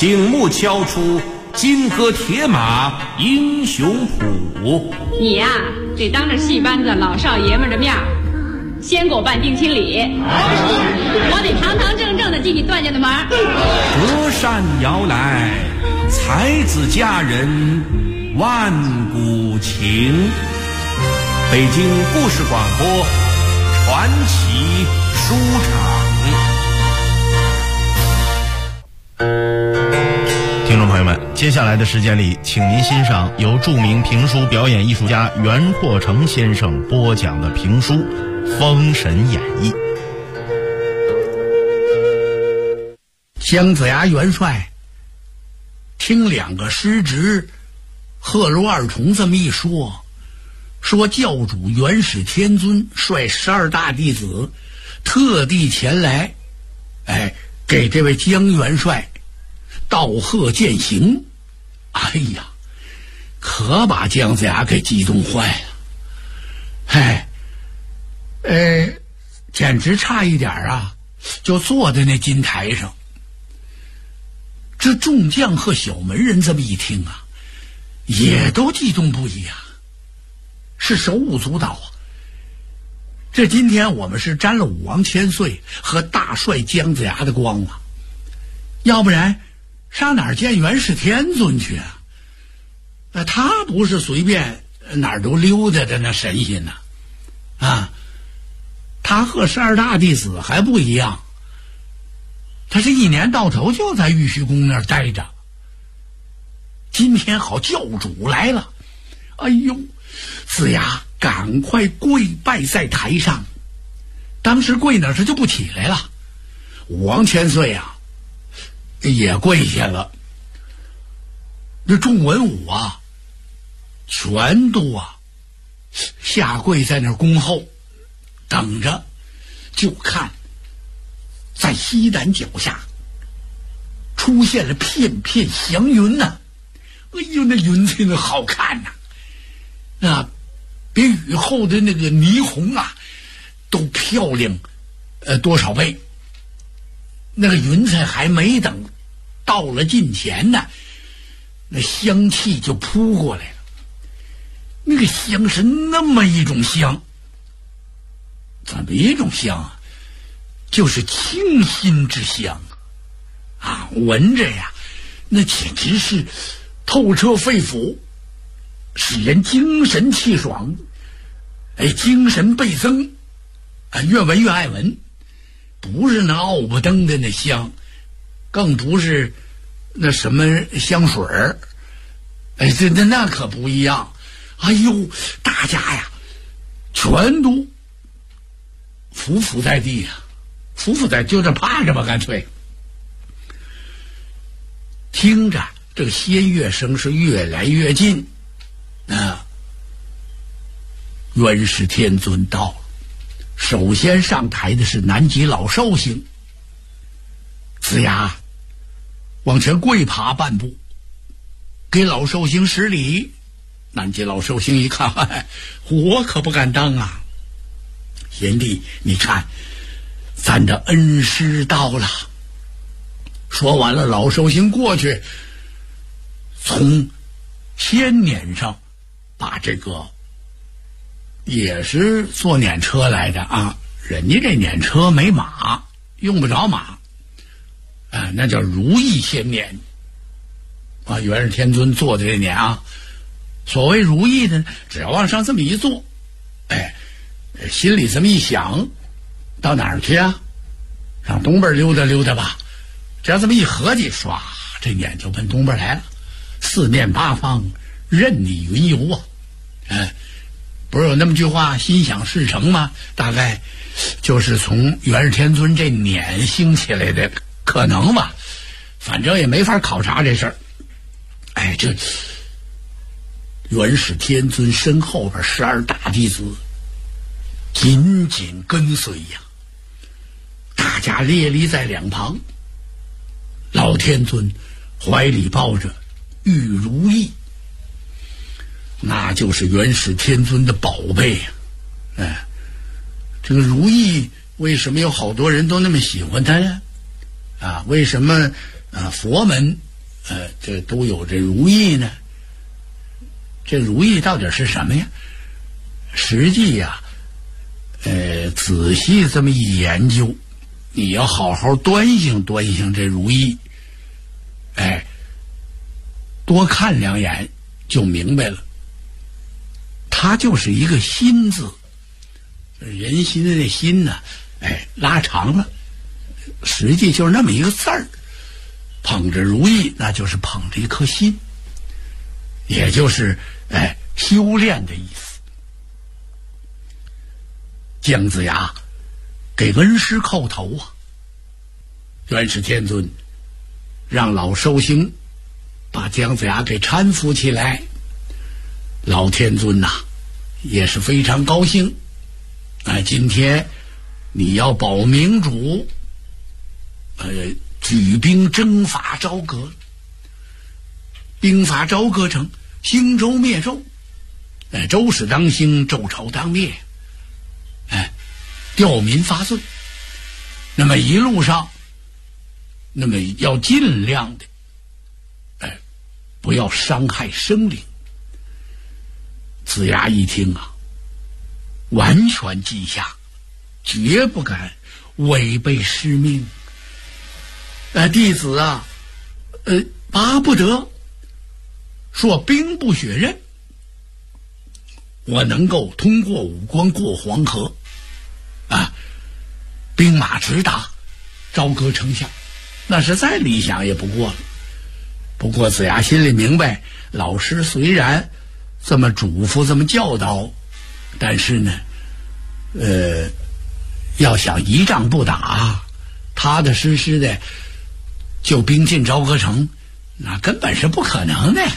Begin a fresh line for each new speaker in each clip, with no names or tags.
醒目敲出金戈铁马英雄谱。
你呀，得当着戏班子老少爷们的面先给我办定亲礼，我得堂堂正正的进你段家的门。
隔山摇来，才子佳人万古情。北京故事广播传奇书场。
听众朋友们，接下来的时间里，请您欣赏由著名评书表演艺术家袁阔成先生播讲的评书《封神演义》。
姜子牙元帅听两个师侄贺罗二重这么一说，说教主元始天尊率12大弟子特地前来，给这位姜元帅道贺饯行。哎呀，可把姜子牙给激动坏了。简直差一点啊，就坐在那金台上。这众将和小门人这么一听啊，也都激动不已啊，是手舞足蹈啊。这今天我们是沾了武王千岁和大帅姜子牙的光啊，要不然上哪儿见元始天尊去啊？他不是随便哪儿都溜达的那神仙呢，他和12大弟子还不一样，他是一年到头就在玉虚宫那儿待着。今天好教主来了，哎呦，子牙赶快跪拜在台上，当时跪那儿他就不起来了。武王千岁啊也跪下了，这众文武啊全都下跪在那儿恭候，等着，就看在西南脚下出现了片片祥云呐。哎呦，那云彩那好看呐，比雨后的那个霓虹都漂亮多少倍。那个云彩还没等到了近前呢，那香气就扑过来了。那个香是那么一种香，怎么一种香啊？就是清新之香闻着呀，那简直是透彻肺腑，使人精神气爽，精神倍增，越闻越爱闻。不是那奥不登的那香，更不是那什么香水儿，那可不一样。哎呦，大家呀全都匍匐在地匍匐在，就这趴着吧，干脆。听着这个仙乐声是越来越近，元始天尊到了。首先上台的是南极老寿星。子牙往前跪爬半步，给老寿星施礼。南极老寿星一看，我可不敢当啊，贤弟你看咱的恩师到了。说完了，老寿星过去从千辇上把这个也是坐辇车来的人家这辇车没马，用不着马那叫如意仙辇元始天尊坐的这辇所谓如意的，只要往上这么一坐，心里这么一想，到哪儿去上东边溜达溜达吧。只要这么一合计，唰，这辇就奔东边来了。四面八方任你云游不是有那么句话，心想事成吗？大概就是从元始天尊这辇兴起来的可能吧，反正也没法考察这事儿。这元始天尊身后边12大弟子紧紧跟随大家列立在两旁。老天尊怀里抱着玉如意，那就是元始天尊的宝贝这个如意为什么有好多人都那么喜欢它呀？为什么佛门这都有这如意呢。这如意到底是什么呀？实际呀，仔细这么一研究，你要好好端详端详这如意，多看两眼就明白了。它就是一个心字，人心的心呢，拉长了，实际就是那么一个字儿。捧着如意，那就是捧着一颗心，也就是修炼的意思。姜子牙给恩师叩头啊，元始天尊让老寿星把姜子牙给搀扶起来，老天尊呐，也是非常高兴。今天你要保明主，举兵征伐朝歌，兵伐朝歌城，兴周灭纣，周氏当兴，周朝当灭，吊民发罪。那么一路上，那么要尽量的，不要伤害生灵。子牙一听啊，完全记下，绝不敢违背师命。弟子啊，巴不得说兵不血刃，我能够通过武关过黄河，兵马直达朝歌城下，那是再理想也不过了。不过子牙心里明白，老师虽然这么嘱咐这么教导，但是呢要想一仗不打，踏踏实实的就兵进朝歌城，那根本是不可能的。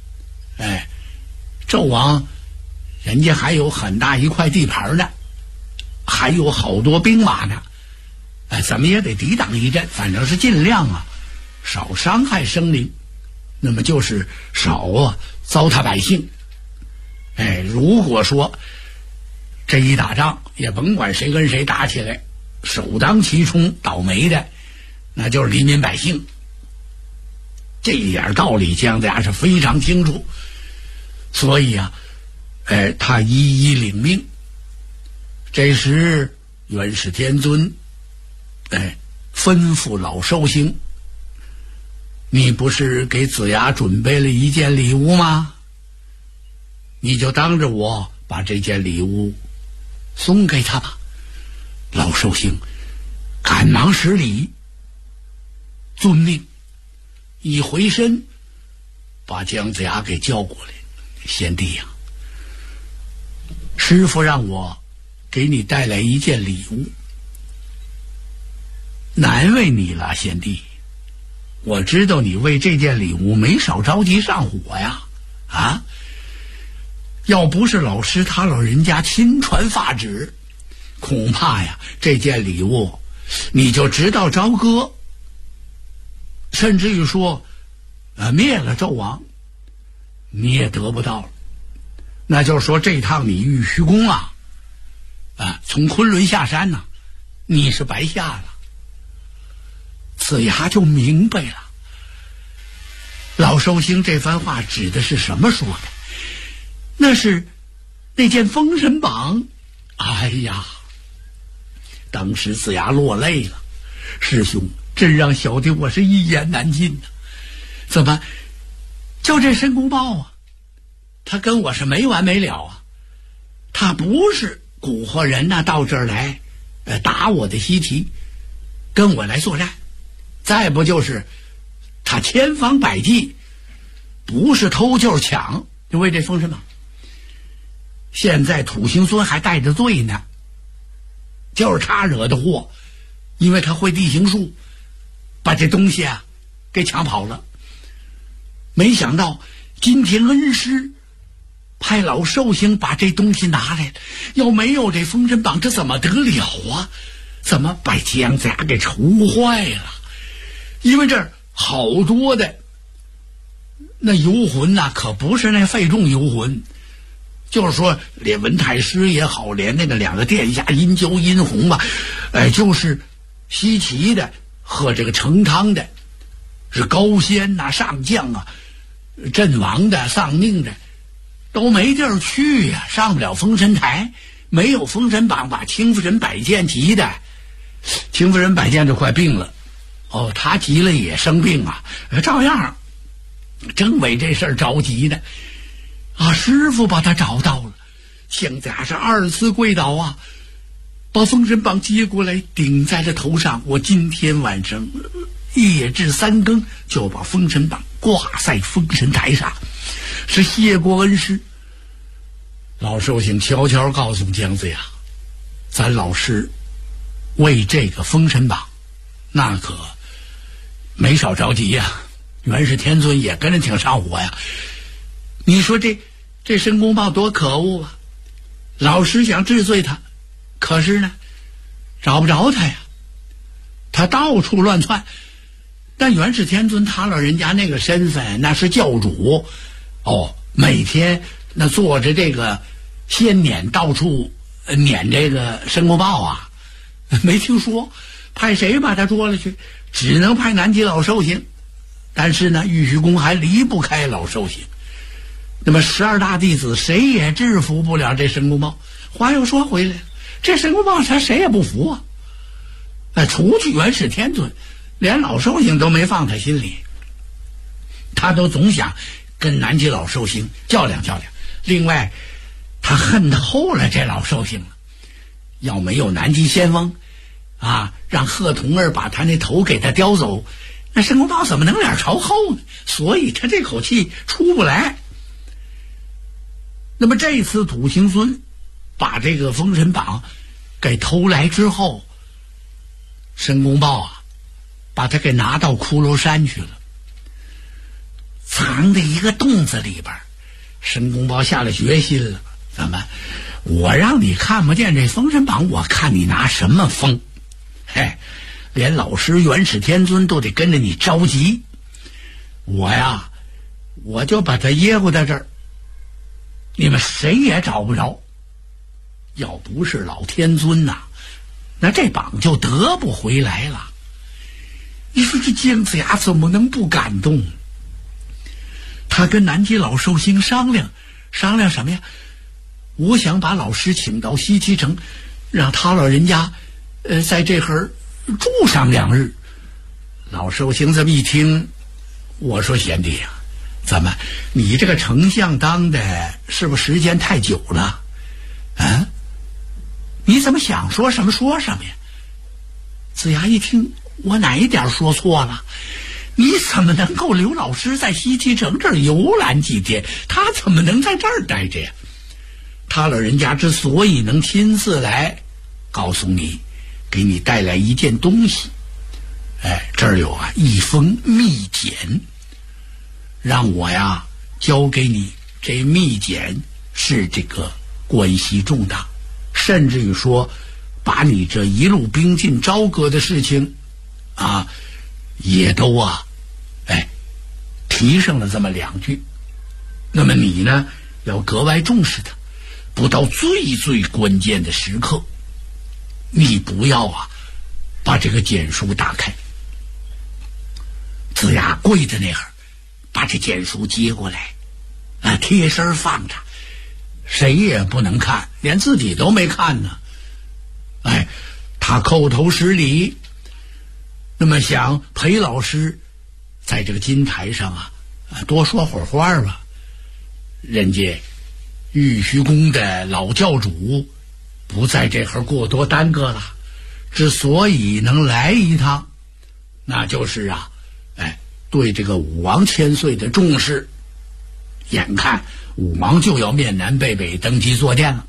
纣王人家还有很大一块地盘呢，还有好多兵马呢，怎么也得抵挡一阵，反正是尽量啊少伤害生灵，那么就是少糟蹋百姓。如果说这一打仗，也甭管谁跟谁打起来，首当其冲倒霉的那就是黎民百姓。这一点道理姜子牙是非常清楚，所以啊他一一领命。这时元始天尊吩咐老寿星，你不是给子牙准备了一件礼物吗？你就当着我把这件礼物送给他吧。老寿星赶忙施礼，遵命，一回身把姜子牙给叫过来。贤弟呀，师父让我给你带来一件礼物，难为你了，贤弟。我知道你为这件礼物没少着急上火呀，要不是老师他老人家亲传法旨，恐怕呀这件礼物你就直到朝歌，甚至于说灭了纣王你也得不到了。那就是说这趟你玉虚宫从昆仑下山你是白下了。子牙就明白了，老寿星这番话指的是什么说的？那是那件封神榜。当时子牙落泪了，师兄真让小弟我是一言难尽怎么就这申公豹他跟我是没完没了他不是蛊惑人到这儿来打我的西岐，跟我来作战，再不就是他千方百计，不是偷就是抢，就为这封神榜。现在土行孙还带着罪呢，就是他惹的祸，因为他会地形术，把这东西给抢跑了。没想到今天恩师派老寿星把这东西拿来了，要没有这封神榜这怎么得了怎么把姜子牙给愁坏了？因为这好多的那游魂可不是那费仲游魂，就是说连文太师也好，连那个两个殿下殷郊殷红就是西岐的和这个成汤的是高仙呐、上将啊，阵亡的、丧命的，都没地儿去呀，上不了封神台，没有封神榜把清夫人摆剑急的。清夫人摆剑就快病了，哦，他急了也生病啊，照样正为这事儿着急呢。啊，师傅把他找到了，姜子牙是2次跪倒啊，把封神榜接过来顶在了头上。我今天晚上夜至3更就把封神榜挂在封神台上，是谢过恩师。老寿星悄悄告诉姜子牙，咱老师为这个封神榜那可没少着急呀，元始天尊也跟着挺上火呀。你说这申公豹多可恶啊，老师想治罪他，可是呢找不着他呀，他到处乱窜。但元始天尊他老人家那个身份那是教主哦，每天那坐着这个仙辇到处撵这个申公豹啊，没听说派谁把他捉了去，只能派南极老寿星。但是呢玉虚宫还离不开老寿星，那么12大弟子谁也制服不了这申公豹。话又说回来，这申公豹他谁也不服啊，除去元始天尊，连老寿星都没放他心里，他都总想跟南极老寿星较量较量。另外他恨透了这老寿星了，要没有南极先锋啊，让贺童儿把他那头给他叼走，那申公豹怎么能脸朝后呢？所以他这口气出不来。那么这次土行孙把这个封神榜给偷来之后，申公豹啊把他给拿到骷髅山去了，藏在一个洞子里边。申公豹下了决心了，怎么我让你看不见这封神榜，我看你拿什么封？嘿，连老师元始天尊都得跟着你着急，我就把他掖过在这儿，你们谁也找不着。要不是老天尊呐，那这榜就得不回来了。你说这姜子牙怎么能不感动？他跟南极老寿星商量什么呀？我想把老师请到西岐城，让他老人家在这儿住上2日。老寿星这么一听，我说贤弟呀，怎么你这个丞相当的是不是时间太久了啊？你怎么想说什么说什么呀？子牙一听，我哪一点说错了？你怎么能够留老师在西岐城这儿游览几天？他怎么能在这儿待着呀？他老人家之所以能亲自来告诉你，给你带来一件东西，这儿有一封密简，让我交给你。这密简是这个关系重大，甚至于说把你这一路兵进朝歌的事情也都提上了这么2句。那么你呢要格外重视它，不到最最关键的时刻，你不要把这个简书打开。子牙跪在那儿，把这简书接过来贴身放着，谁也不能看，连自己都没看呢。他叩头施礼，那么想陪老师在这个金台上多说会儿话吧。人家玉虚宫的老教主不在这会儿过多耽搁了，之所以能来一趟，那就是对这个武王千岁的重视。眼看武王就要面南背北登基坐殿了，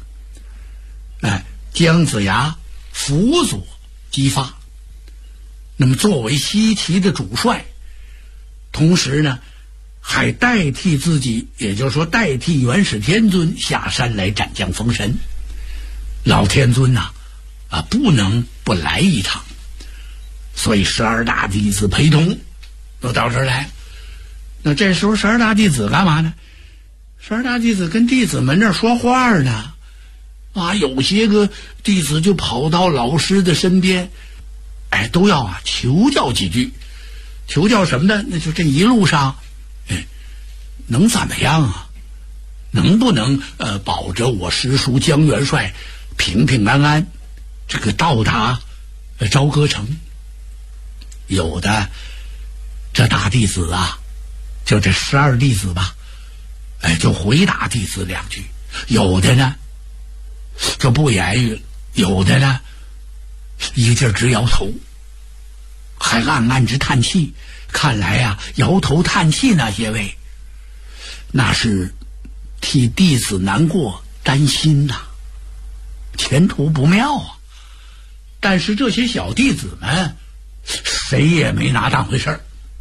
姜子牙辅佐姬发，那么作为西岐的主帅，同时呢还代替自己，也就是说代替元始天尊下山来斩将封神。老天尊不能不来一趟，所以12大弟子陪同都到这儿来。那这时候12大弟子干嘛呢？12大弟子跟弟子们这儿说话呢，有些个弟子就跑到老师的身边，都要求教几句。 求教什么的，那就这一路上，能怎么样啊？能不能保着我师叔江元帅平平安安这个到达朝歌城？有的这大弟子啊，就这12弟子吧，就回答弟子2句；有的呢就不言语了，有的呢一个劲儿直摇头，还暗暗直叹气。看来啊，摇头叹气那些位，那是替弟子难过担心呐，前途不妙啊。但是这些小弟子们谁也没拿当回事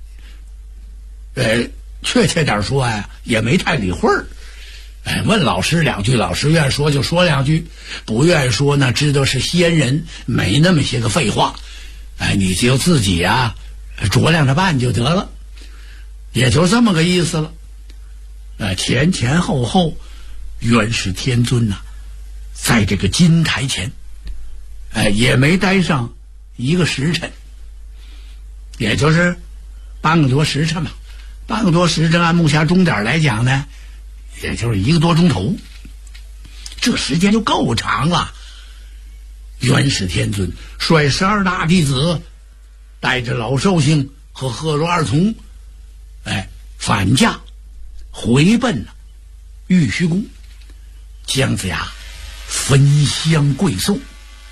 儿，确切点说呀，也没太理会儿。问老师2句，老师愿意说就说2句，不愿意说呢，知道是仙人，没那么些个废话。你就自己啊酌量着办就得了，也就这么个意思了。前前后后，元始天尊呐，在这个金台前，也没待上1个时辰，也就是半个多时辰吧。半个多时辰按木匣钟点来讲呢，也就是1个多钟头，这时间就够长了。元始天尊率12大弟子，带着老寿星和贺罗2从，返驾回奔了玉虚宫。姜子牙焚香跪送，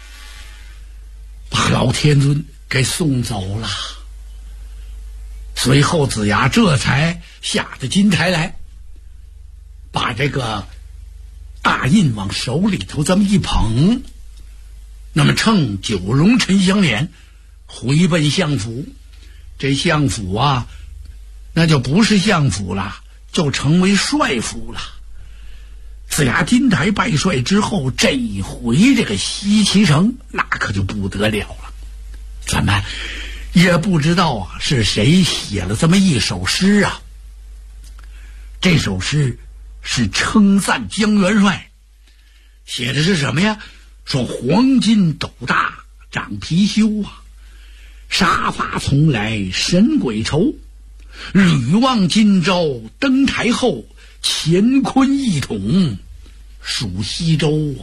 把老天尊给送走了。随后子牙这才下着金台来，把这个大印往手里头这么一捧，那么乘9龙沉香莲回奔相府。这相府啊，那就不是相府了，就成为帅府了。子牙金台拜帅之后，这一回这个西岐城那可就不得了了。咱们也不知道啊是谁写了这么一首诗啊。这首诗是称赞江元帅，写的是什么呀？说黄金斗大长貔貅啊，杀伐从来神鬼愁，吕望今朝登台后，乾坤一统属西周啊。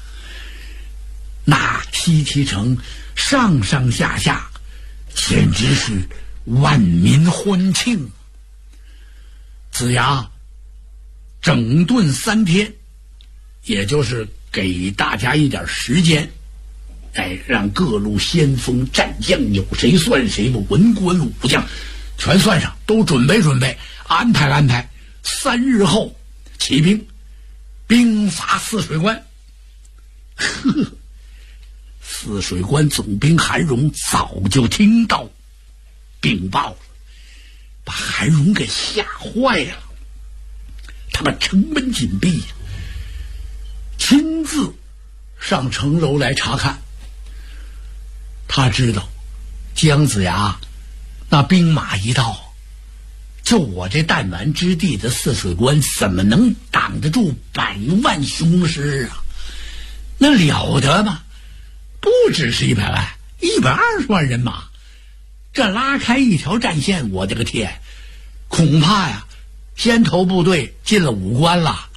那西岐城上上下下简直是万民欢庆。子牙整顿3天，也就是给大家一点时间，让各路先锋战将有谁算谁吧，文官武将全算上，都准备准备，安排安排。3日后起兵，兵发泗水关。泗水关总兵韩荣早就听到禀报了，把韩荣给吓坏了。他把城门紧闭，亲自上城楼来查看。他知道姜子牙那兵马一到，就我这弹丸之地的泗水关怎么能挡得住100万雄师啊？那了得吗？不只是100万，120万人马，这拉开一条战线，我的个天，恐怕呀先头部队进了5关了，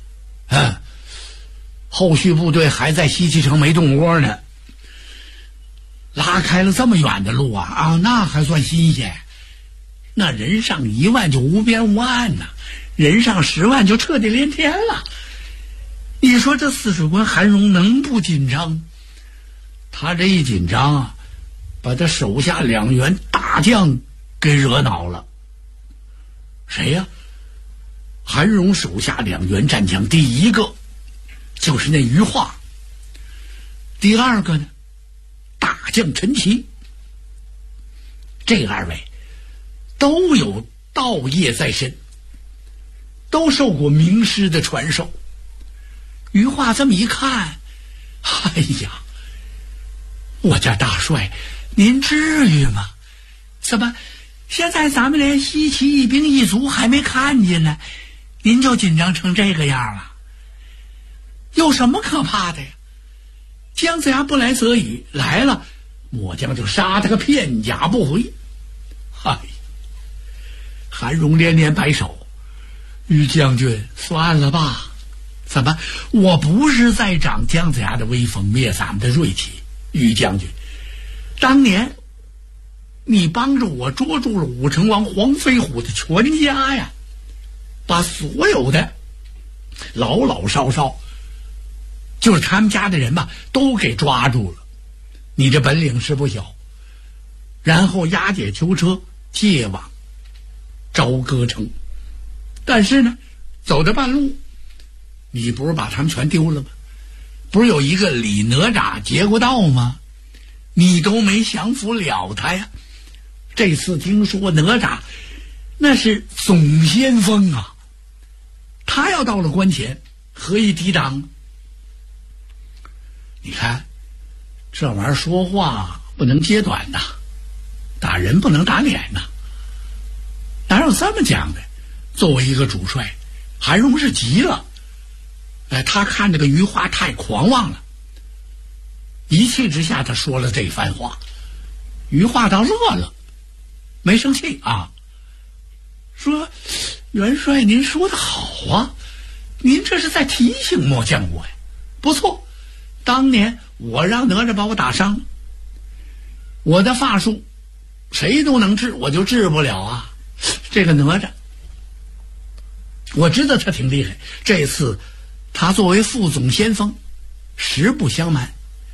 后续部队还在西岐城没动窝呢。拉开了这么远的路啊，那还算新鲜。那人上1万就无边无岸呐，人上10万就彻底连天了。你说这泗水关韩荣能不紧张？他这一紧张啊，把他手下2员大将给惹恼了。谁呀？韩荣手下2员战将，第一个就是那于化，第二个呢大将陈奇。这2位都有道业在身，都受过名师的传授。于化这么一看，哎呀，我家大帅您至于吗？怎么现在咱们连西岐一兵一卒还没看见呢，您就紧张成这个样了？有什么可怕的呀？姜子牙不来则已，来了末将就杀他个片甲不回。嗨， 韩荣连连摆手：“于将军，算了吧。怎么？我不是在长姜子牙的威风，灭咱们的锐气。于将军，当年你帮助我捉住了武成王黄飞虎的全家呀，把所有的老老少少，就是他们家的人嘛，都给抓住了。你这本领是不小。然后押解囚车借往朝歌城，但是呢，走到半路，你不是把他们全丢了吗？不是有一个李哪吒劫过道吗？你都没降服了他呀。这次听说哪吒那是总先锋啊，他要到了关前，何以抵挡？你看这玩意儿说话不能揭短呐，打人不能打脸呐，哪有这么讲的？作为一个主帅，韩荣是急了。他看这个于化太狂妄了，一气之下他说了这番话。于化倒乐了，没生气啊，说：“元帅您说的好啊，您这是在提醒末将我呀。不错，当年我让哪吒把我打伤了，我的法术谁都能治，我就治不了啊。这个哪吒我知道他挺厉害，这次他作为副总先锋，实不相瞒，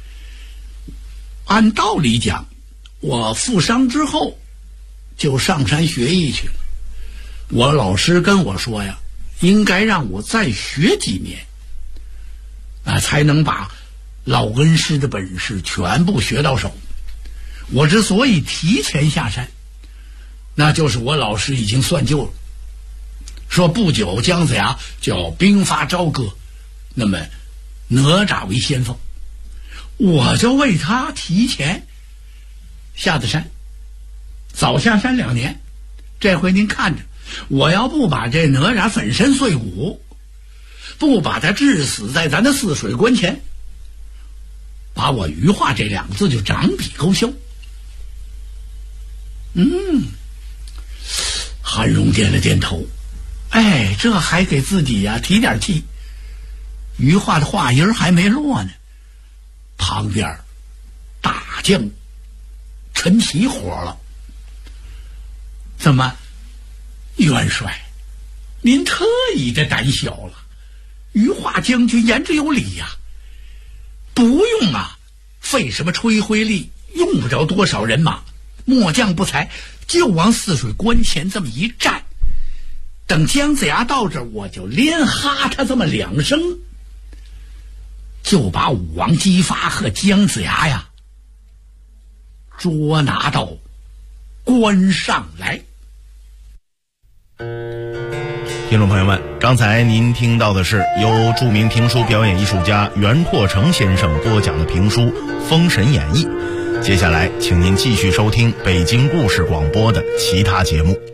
按道理讲，我负伤之后就上山学艺去了。我老师跟我说呀，应该让我再学几年才能把老恩师的本事全部学到手。我之所以提前下山，那就是我老师已经算旧了，说不久姜子牙就要兵发朝歌，那么哪吒为先锋，我就为他提前下的山，早下山2年。这回您看着，我要不把这哪吒粉身碎骨，不把他致死在咱的泗水关前，把我于化这2个字就长笔勾销。韩荣点了点头，这还给自己提点气。于化的话音还没落呢，旁边大将陈奇火了：“怎么，元帅，您特意的胆小了？于化将军言之有理呀，不用费什么吹灰力，用不着多少人马，末将不才，就往泗水关前这么一站，等姜子牙到这儿，我就连哈他这么2声，就把武王姬发和姜子牙捉拿到关上来。”
听众朋友们，刚才您听到的是由著名评书表演艺术家袁阔成先生播讲的评书《封神演义》。接下来请您继续收听北京故事广播的其他节目。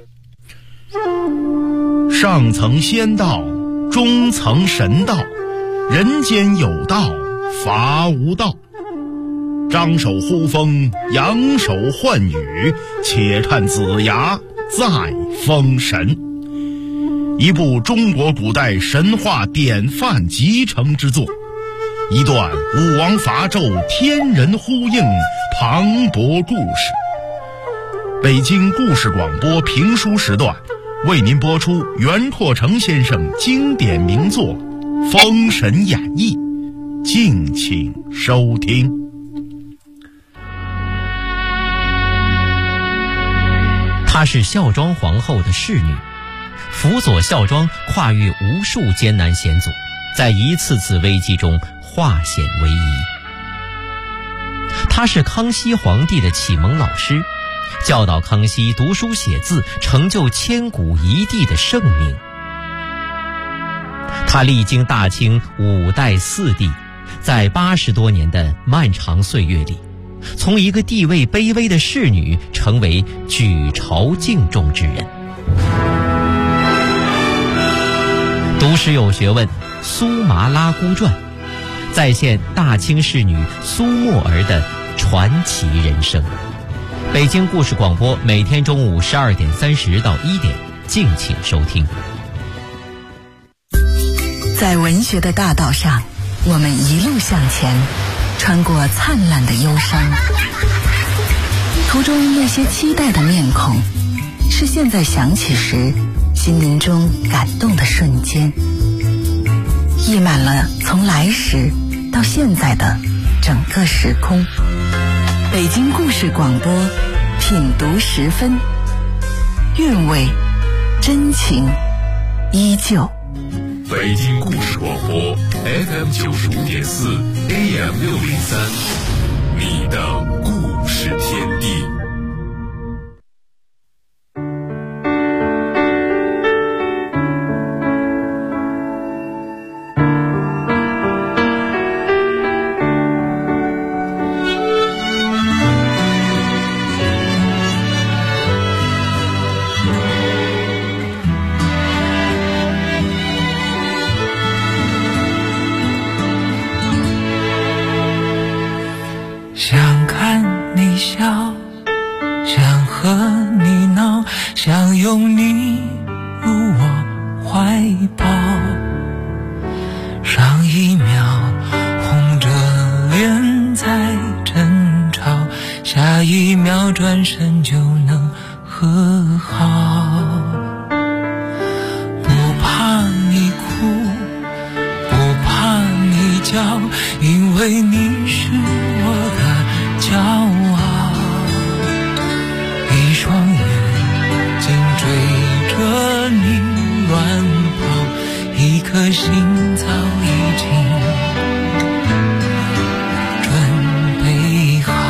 上层仙道，中层神道，人间有道，伐无道。张手呼风，扬手唤雨，且看子牙再封神。一部中国古代神话典范集成之作，一段武王伐纣天人呼应磅礴故事。北京故事广播评书时段为您播出袁阔成先生经典名作《封神演义》，敬请收听。
她是孝庄皇后的侍女，辅佐孝庄跨越无数艰难险阻，在一次次危机中化险为夷。她是康熙皇帝的启蒙老师，教导康熙读书写字，成就千古一帝的盛名。他历经大清5代4帝，在80多年的漫长岁月里，从一个地位卑微的侍女成为举朝敬重之人。读史有学问，苏麻拉姑传再现大清侍女苏沫儿的传奇人生。北京故事广播每天中午12点30到1点敬请收听。
在文学的大道上，我们一路向前，穿过灿烂的忧伤。途中那些期待的面孔，是现在想起时心灵中感动的瞬间，溢满了从来时到现在的整个时空。北京故事广播，品读10分，韵味真情依旧。
北京故事广播 FM 95.4 AM 603，你的故事天地。
想看你笑，想和你闹，想拥你入我怀抱。上一秒红着脸在争吵，下一秒转身就能和好。不怕你哭，不怕你叫，因为你是我的骄傲，一双眼睛追着你乱跑，一颗心早已经准备好。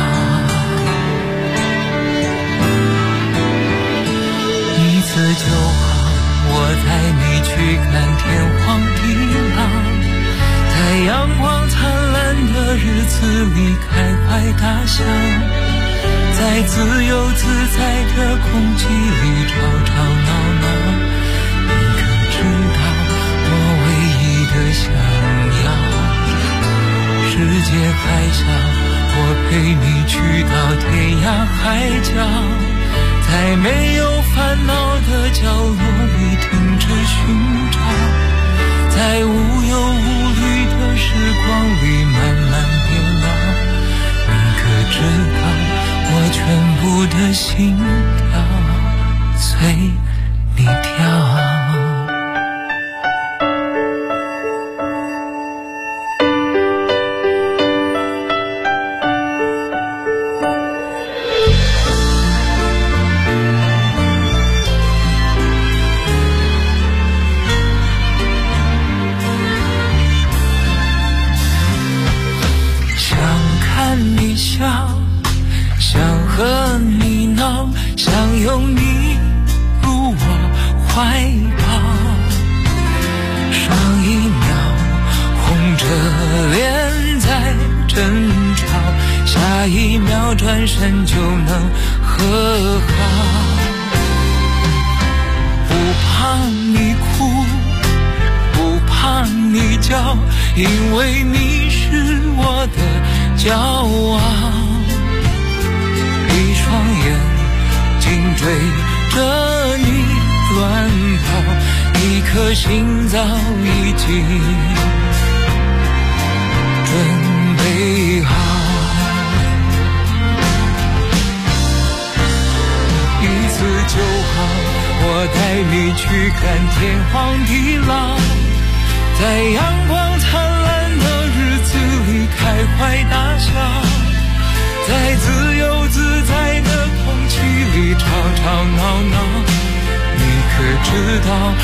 一次就好，我带你去看天荒地老，在阳光灿烂的日子里开怀大笑，在自由自在的空气里吵吵闹闹。你可知道我唯一的想要，世界还小，我陪你去到天涯海角，在没有烦恼的角落里停止寻找，在无忧无虑的时光里慢慢变老。你可知道我全部的心跳随你跳。想和你闹，想拥你入我怀抱，上一秒红着脸在争吵，下一秒转身就能和好。不怕你哭，不怕你叫，因为你是我的骄傲。一双眼睛追着你乱跑，一颗心早已经准备好。一次就好，我带你去看天荒地老，在阳光灿烂的日子里开怀大笑，在自由自在的空气里吵吵闹闹。你可知道